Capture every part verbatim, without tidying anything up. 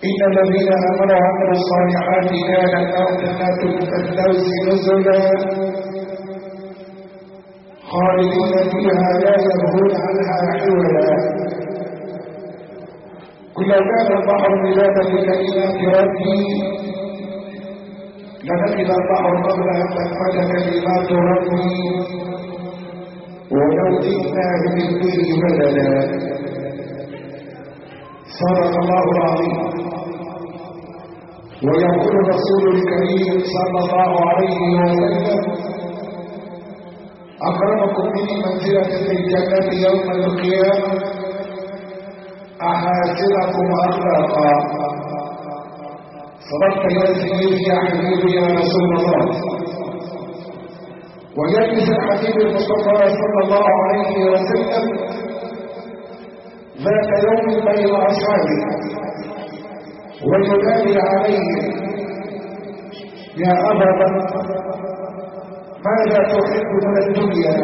إن الذين آمنوا وعملوا الصالحات كانت لهم جنات الفردوس نزلا خالدين فيها لا يبغون عنها حولا. قل لو كان البحر مدادا لكلمات ربي لنفد البحر قبل أن تنفد كلمات ربي ولو جئنا بمثله مددا. صدق الله العظيم. ويقول الرسول الكريم صلى الله عليه وسلم أكرمكم مني منزلة في الجنة يوم القيامة أحاسنكم أخلاقا. صدقت يا سيدي يا حبيبي يا رسول الله. ويجلس الحبيب المصطفى صلى الله عليه وسلم ذات يوم بين أصحابه وينادي عليهم يا أبا بكر ماذا تحب من الدنيا؟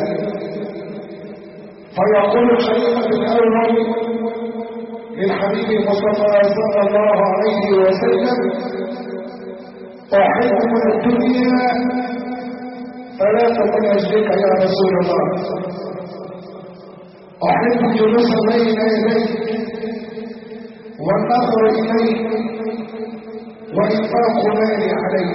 فيقول الخليفة الأول للحبيب المصطفى صلى الله عليه وسلم أحب من الدنيا ثلاثة من أجلك يا رسول الله. أحب الجلوس بين يديك والنظر إليك وإنفاق مالي عليك.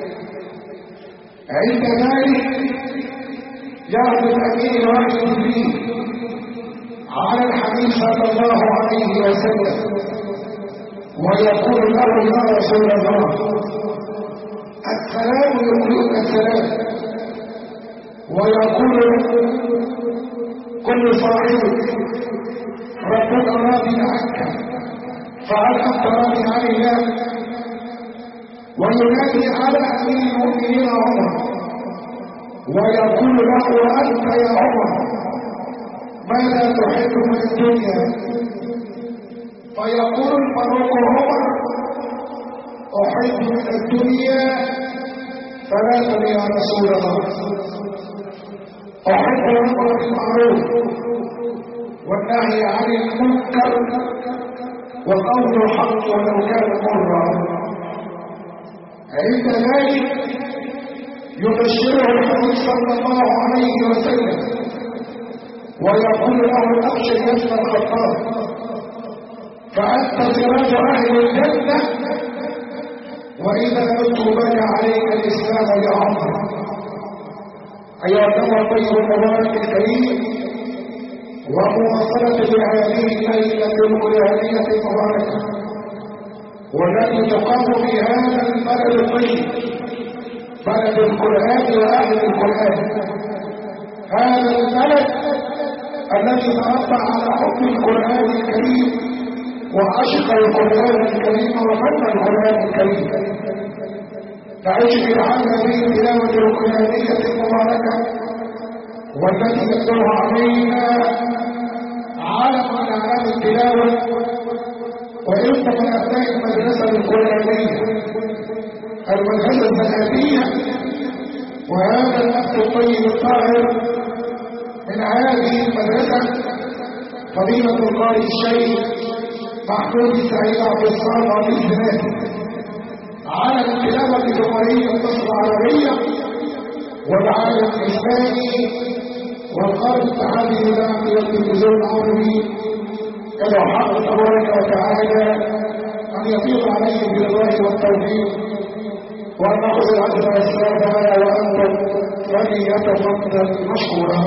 عند ذلك يعرض الأمين الواحد فيه على الحبيب صلى الله عليه وسلم ويقول له يا رسول الله السلام يقولون السلام. ويقول كل صاحب ربك راض عنك فهل أنت راض عن الله؟ وينادي على أمير المؤمنين عمر ويقول له وأنت يا عمر ماذا تحب من الدنيا؟ فيقول الفاروق عمر أحب من الدنيا ثلاثة يا رسول الله. أحب الأمر بالمعروف والنهي عن المنكر وقول الحق ولو كان مرا. عند ذلك يبشره الحبيب صلى الله عليه وسلم ويقول له أبشر يا ابن الخطاب فأنت سراج أهل الجنة وإذا مت بنى عليك الإسلام يا عمر. أيها الأخوة الطيب المبارك الكريم ومواصلة لهذه الليلة القرآنية المباركة والتي تقام في هذا البلد الطيب بلد القرآن وأهل القرآن. هذا البلد الذي تربى على حب القرآن الكريم وعشق القرآن الكريم وفن القرآن الكريم. نعيش في عام هذه التلاوة القرآنية المباركة والتي يتلوها علينا عالم من أعلام التلاوة وإنت من أبناء المدرسة القرآنية المدرسة الذهبية. وهذا النفس الطيب الطاهر من هذه المدرسة فضيلة القارئ الشيخ محمود سعيد عبد الصالح بالزناد على التلاوة الجمهورية مصر العربية والعالم الإسلامي والقارئ التعالي الإذاعي والتلفزيون العربي. يدعو حق تبارك وتعالى أن يفيض عليه بالرضا والتوفيق وأن نأخذ الأجر والثواب أنا وأنتم فليتفضل مشكورا.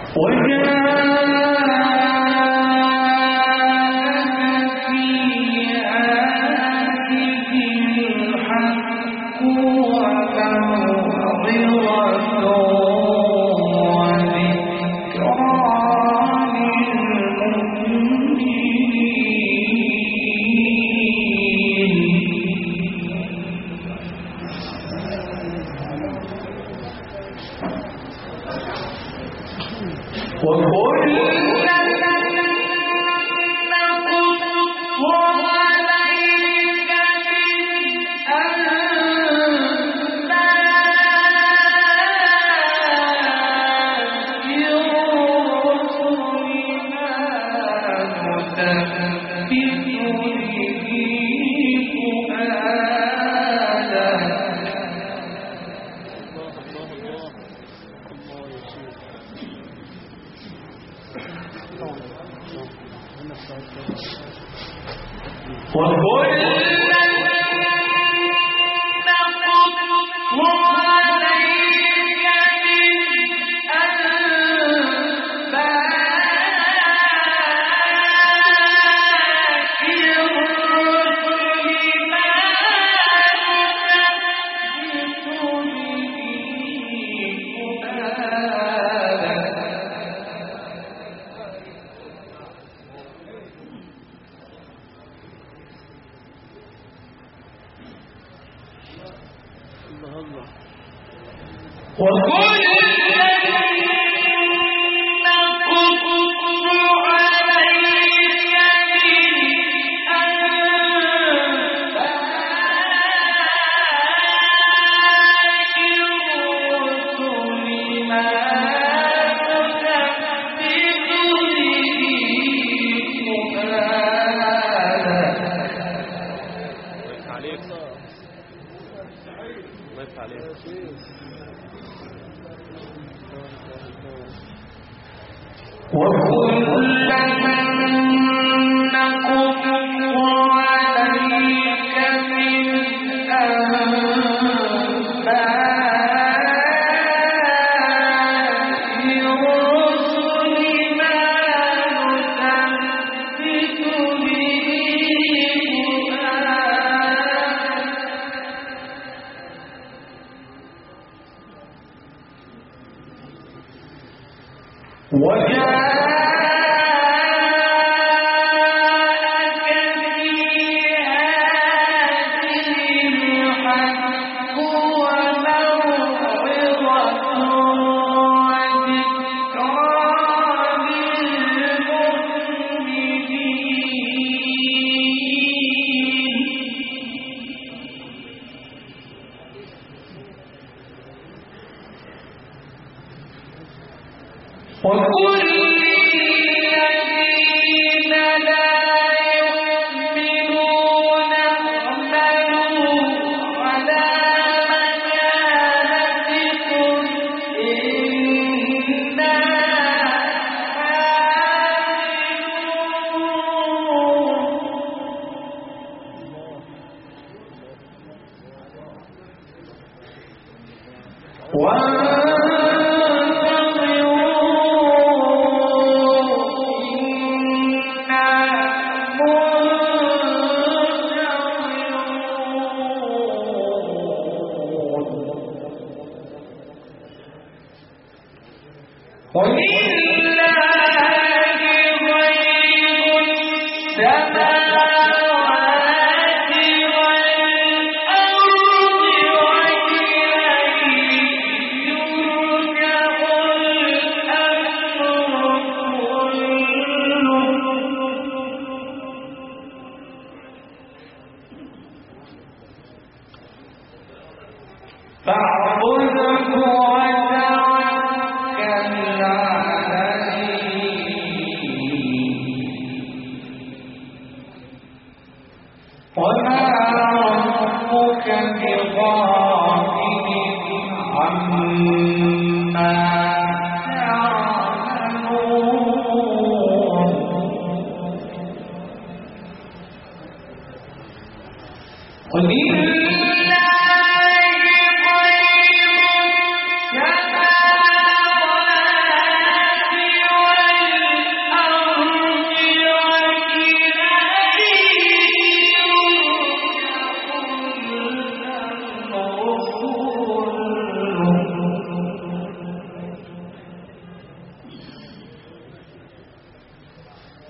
فاعبده وتوكل عليه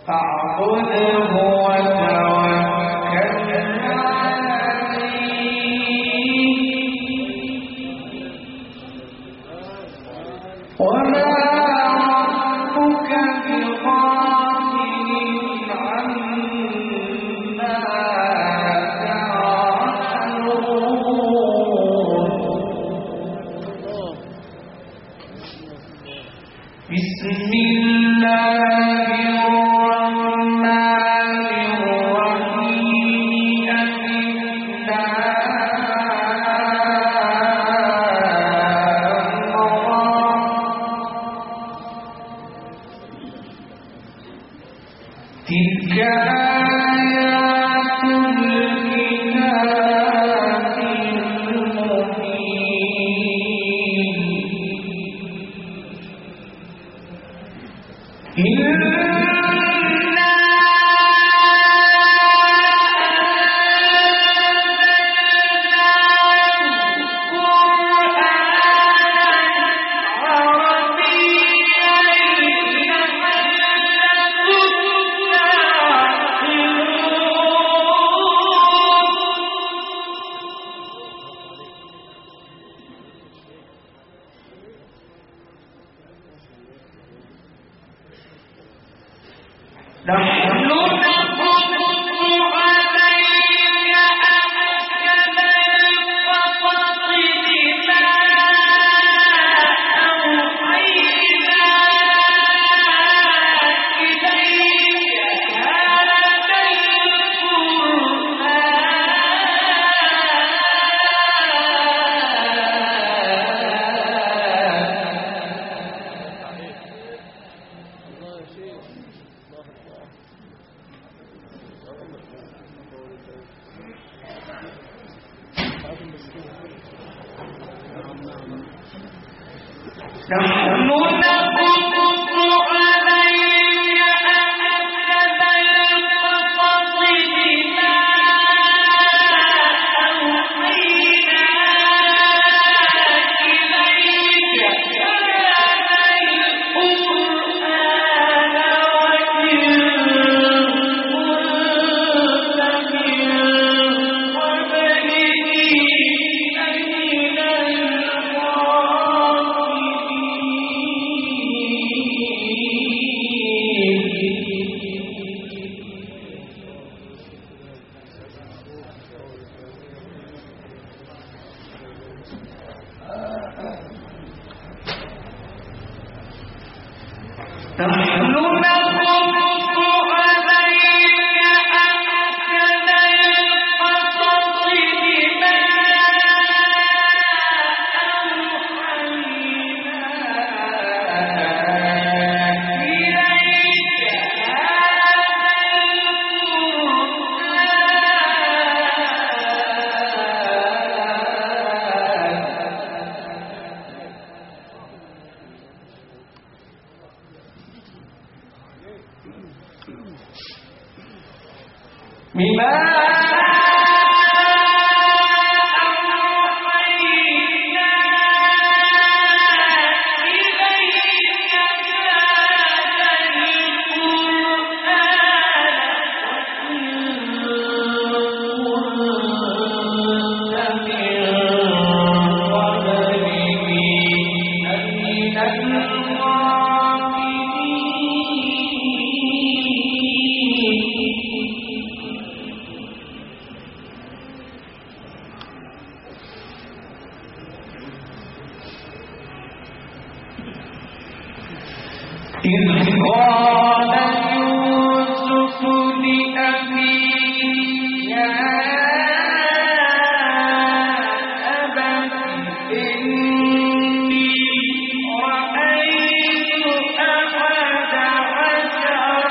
فاعبده وتوكل عليه وما ربك بغافل عما تعملون. بسم الله الرحمن الرحيم. تلك آيات الكتاب المبين. نحن نقص عليك أحسن القصص بما أوحينا إليك هذا نحن نقص عليك أحسن القصص بما أوحينا إليك هذا القرآن وإن كنت من قبله لمن نحن نقص عليك أحسن القصص بما أوحينا إليك بما أوحينا إليك هذا القرآن وإن كنت من إذ قال يوسف لأبيه يا أبت إني رأيت أحد عشر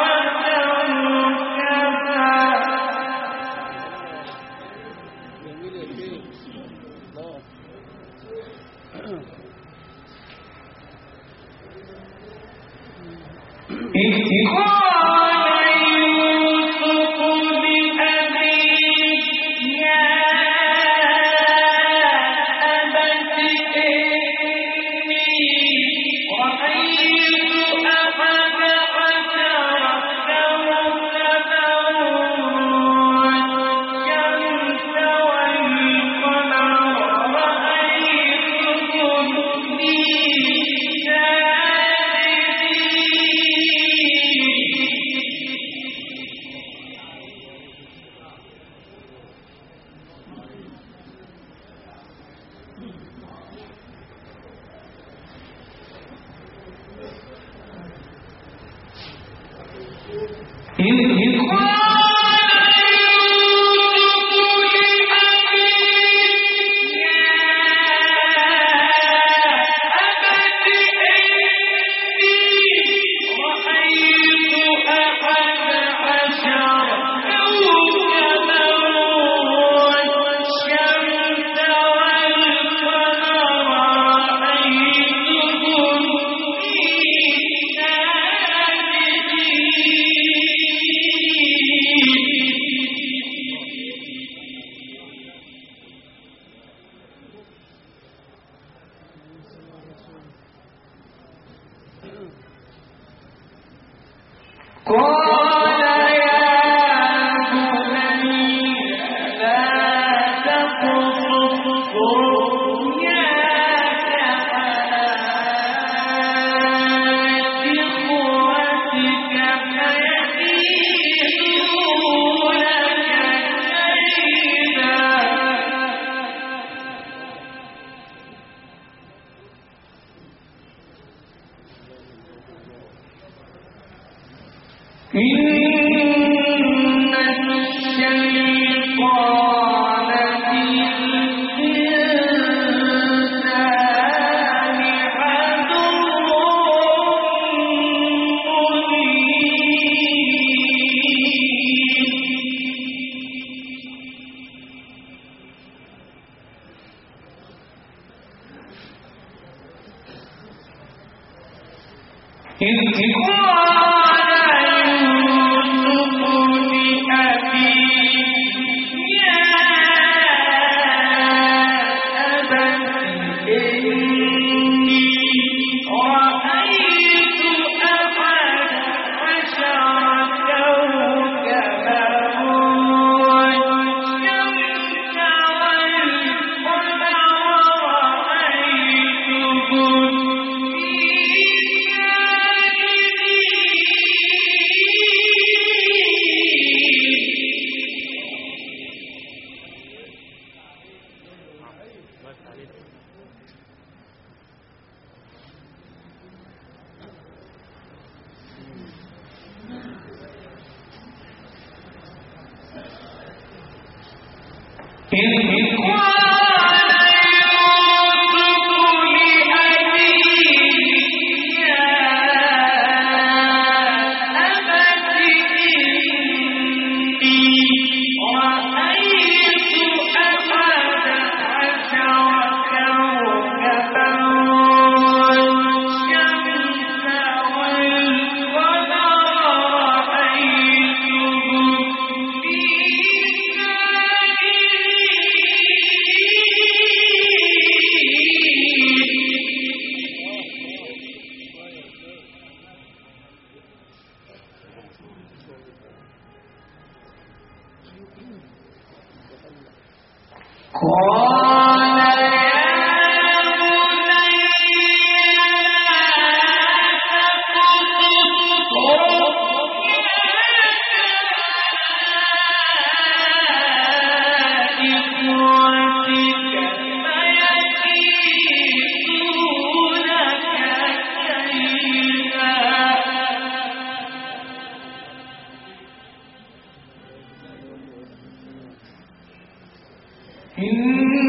كوكبا إن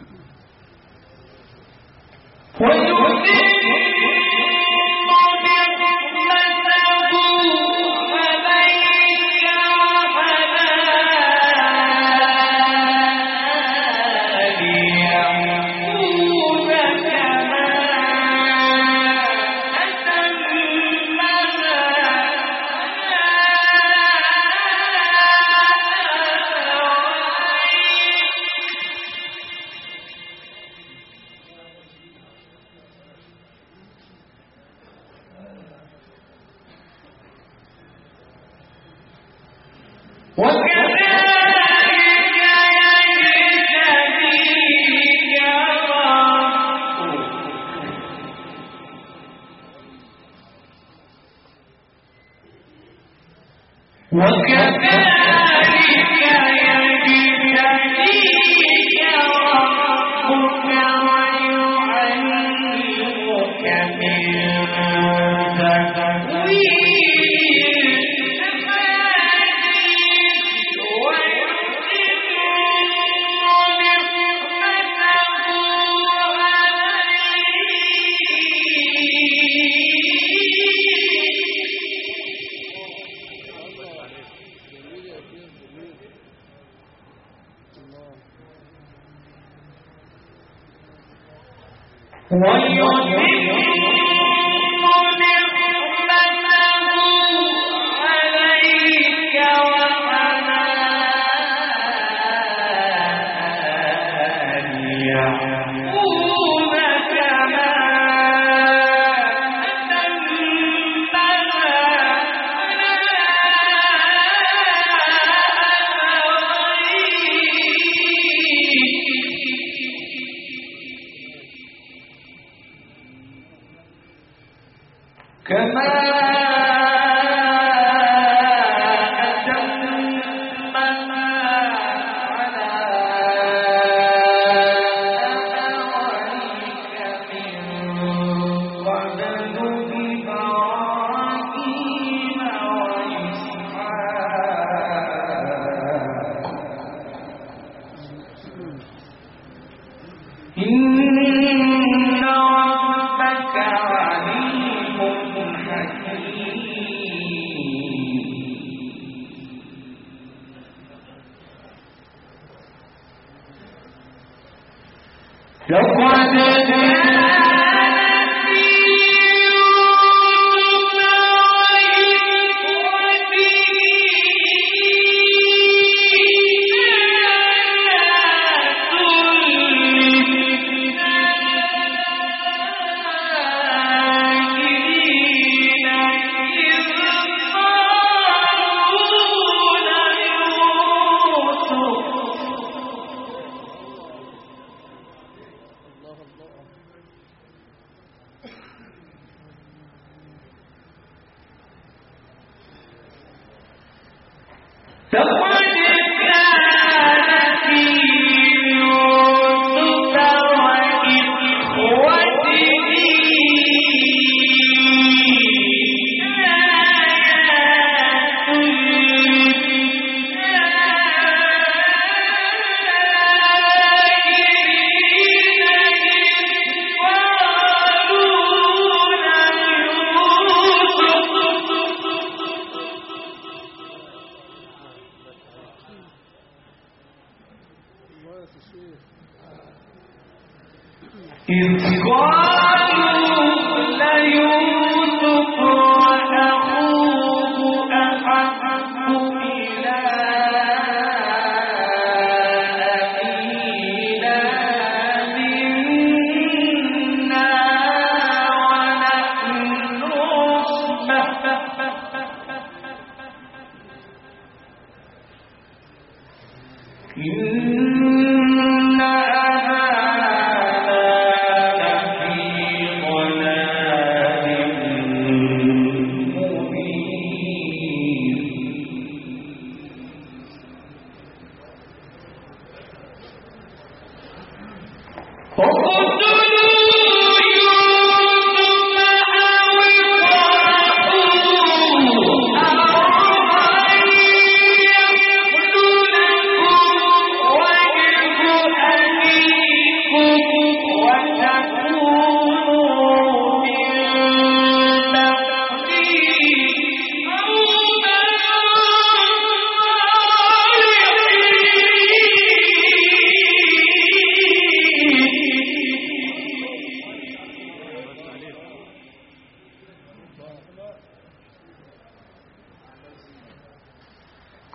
وَجْهُ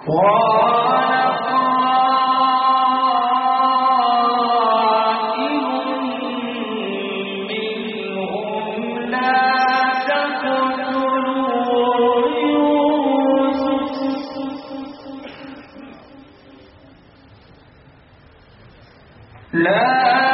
لا